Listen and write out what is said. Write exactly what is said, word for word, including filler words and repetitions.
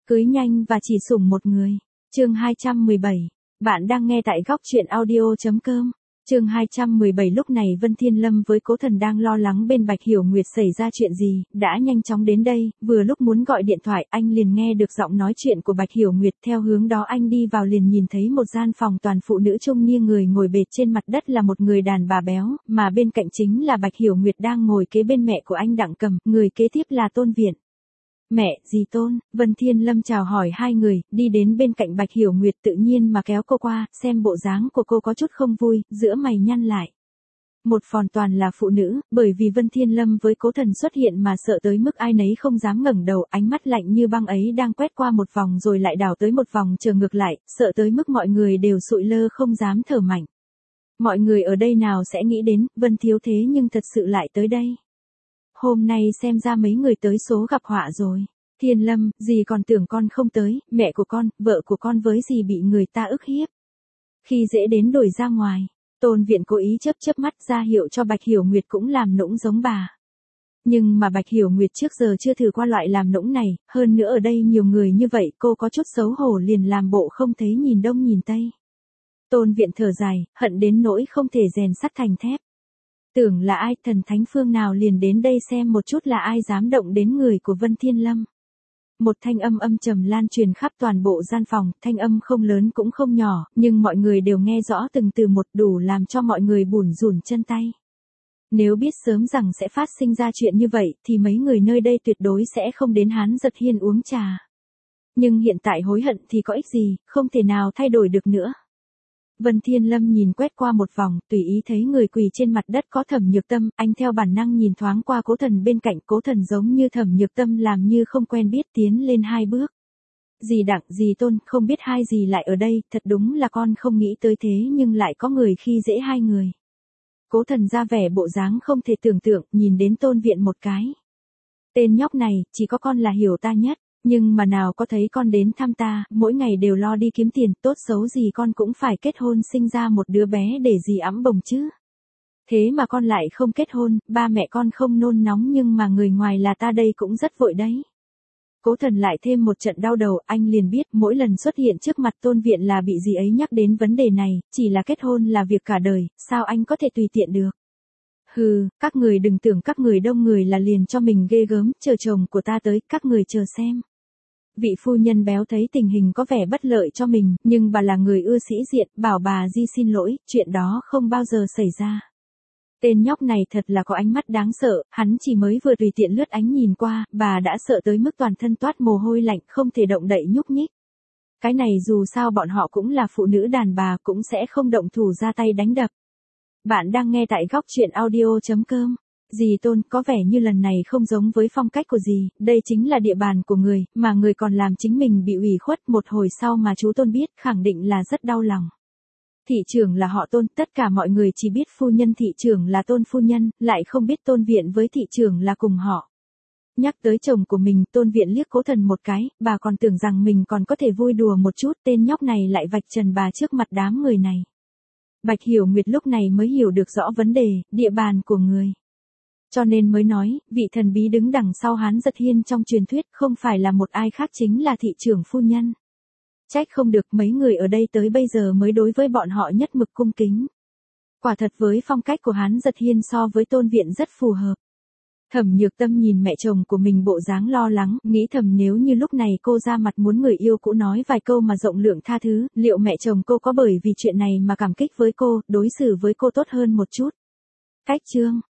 Cưới nhanh và chỉ sủng một người. Chương hai trăm mười bảy. Bạn đang nghe tại góc truyện audio chấm com. Chương hai trăm mười bảy. Lúc này Vân Thiên Lâm với Cố Thần đang lo lắng bên Bạch Hiểu Nguyệt xảy ra chuyện gì, đã nhanh chóng đến đây, vừa lúc muốn gọi điện thoại, anh liền nghe được giọng nói chuyện của Bạch Hiểu Nguyệt, theo hướng đó anh đi vào liền nhìn thấy một gian phòng toàn phụ nữ trung niên, người ngồi bệt trên mặt đất là một người đàn bà béo, mà bên cạnh chính là Bạch Hiểu Nguyệt đang ngồi kế bên mẹ của anh Đặng Cầm, người kế tiếp là Tôn Viện. Mẹ, dì Tôn, Vân Thiên Lâm chào hỏi hai người, đi đến bên cạnh Bạch Hiểu Nguyệt tự nhiên mà kéo cô qua, xem bộ dáng của cô có chút không vui, giữa mày nhăn lại. Một phòng toàn là phụ nữ, bởi vì Vân Thiên Lâm với Cố Thần xuất hiện mà sợ tới mức ai nấy không dám ngẩng đầu, ánh mắt lạnh như băng ấy đang quét qua một vòng rồi lại đảo tới một vòng trở ngược lại, sợ tới mức mọi người đều sụi lơ không dám thở mạnh. Mọi người ở đây nào sẽ nghĩ đến, Vân thiếu thế nhưng thật sự lại tới đây. Hôm nay xem ra mấy người tới số gặp họa rồi. Thiên Lâm, dì còn tưởng con không tới, mẹ của con, vợ của con với dì bị người ta ức hiếp. Khi dễ đến đuổi ra ngoài, Tôn Viện cố ý chớp chớp mắt ra hiệu cho Bạch Hiểu Nguyệt cũng làm nũng giống bà. Nhưng mà Bạch Hiểu Nguyệt trước giờ chưa thử qua loại làm nũng này, hơn nữa ở đây nhiều người như vậy, cô có chút xấu hổ liền làm bộ không thấy nhìn đông nhìn tây. Tôn Viện thở dài, hận đến nỗi không thể rèn sắt thành thép. Tưởng là ai, thần thánh phương nào liền đến đây xem một chút là ai dám động đến người của Vân Thiên Lâm. Một thanh âm âm trầm lan truyền khắp toàn bộ gian phòng, thanh âm không lớn cũng không nhỏ, nhưng mọi người đều nghe rõ từng từ một, đủ làm cho mọi người bủn rủn chân tay. Nếu biết sớm rằng sẽ phát sinh ra chuyện như vậy, thì mấy người nơi đây tuyệt đối sẽ không đến Hán Giật Hiên uống trà. Nhưng hiện tại hối hận thì có ích gì, không thể nào thay đổi được nữa. Vân Thiên Lâm nhìn quét qua một vòng, tùy ý thấy người quỳ trên mặt đất có Thẩm Nhược Tâm, anh theo bản năng nhìn thoáng qua Cố Thần bên cạnh, Cố Thần giống như Thẩm Nhược Tâm làm như không quen biết tiến lên hai bước. Dì Đặng, dì Tôn, không biết hai dì lại ở đây, thật đúng là con không nghĩ tới thế nhưng lại có người khi dễ hai người. Cố Thần ra vẻ bộ dáng không thể tưởng tượng, nhìn đến Tôn Viện một cái. Tên nhóc này, chỉ có con là hiểu ta nhất. Nhưng mà nào có thấy con đến thăm ta, mỗi ngày đều lo đi kiếm tiền, tốt xấu gì con cũng phải kết hôn sinh ra một đứa bé để dì ẵm bồng chứ. Thế mà con lại không kết hôn, ba mẹ con không nôn nóng nhưng mà người ngoài là ta đây cũng rất vội đấy. Cố Thần lại thêm một trận đau đầu, anh liền biết mỗi lần xuất hiện trước mặt Tôn Viện là bị dì ấy nhắc đến vấn đề này, chỉ là kết hôn là việc cả đời, sao anh có thể tùy tiện được. Hừ, các người đừng tưởng các người đông người là liền cho mình ghê gớm, chờ chồng của ta tới, các người chờ xem. Vị phu nhân béo thấy tình hình có vẻ bất lợi cho mình, nhưng bà là người ưa sĩ diện, bảo bà Di xin lỗi, chuyện đó không bao giờ xảy ra. Tên nhóc này thật là có ánh mắt đáng sợ, hắn chỉ mới vừa tùy tiện lướt ánh nhìn qua, bà đã sợ tới mức toàn thân toát mồ hôi lạnh, không thể động đậy nhúc nhích. Cái này dù sao bọn họ cũng là phụ nữ đàn bà, cũng sẽ không động thủ ra tay đánh đập. Bạn đang nghe tại góc truyện audio chấm com. Dì Tôn, có vẻ như lần này không giống với phong cách của dì, đây chính là địa bàn của người, mà người còn làm chính mình bị ủy khuất, một hồi sau mà chú Tôn biết, khẳng định là rất đau lòng. Thị trưởng là họ Tôn, tất cả mọi người chỉ biết phu nhân thị trưởng là Tôn phu nhân, lại không biết Tôn Viện với thị trưởng là cùng họ. Nhắc tới chồng của mình, Tôn Viện liếc Cố Thần một cái, bà còn tưởng rằng mình còn có thể vui đùa một chút, tên nhóc này lại vạch trần bà trước mặt đám người này. Bạch Hiểu Nguyệt lúc này mới hiểu được rõ vấn đề, địa bàn của người. Cho nên mới nói, vị thần bí đứng đằng sau Hán Giật Hiên trong truyền thuyết không phải là một ai khác chính là thị trưởng phu nhân. Trách không được mấy người ở đây tới bây giờ mới đối với bọn họ nhất mực cung kính. Quả thật với phong cách của Hán Giật Hiên so với Tôn Viện rất phù hợp. Thẩm Nhược Tâm nhìn mẹ chồng của mình bộ dáng lo lắng, nghĩ thầm nếu như lúc này cô ra mặt muốn người yêu cũ nói vài câu mà rộng lượng tha thứ, liệu mẹ chồng cô có bởi vì chuyện này mà cảm kích với cô, đối xử với cô tốt hơn một chút. Cách chương,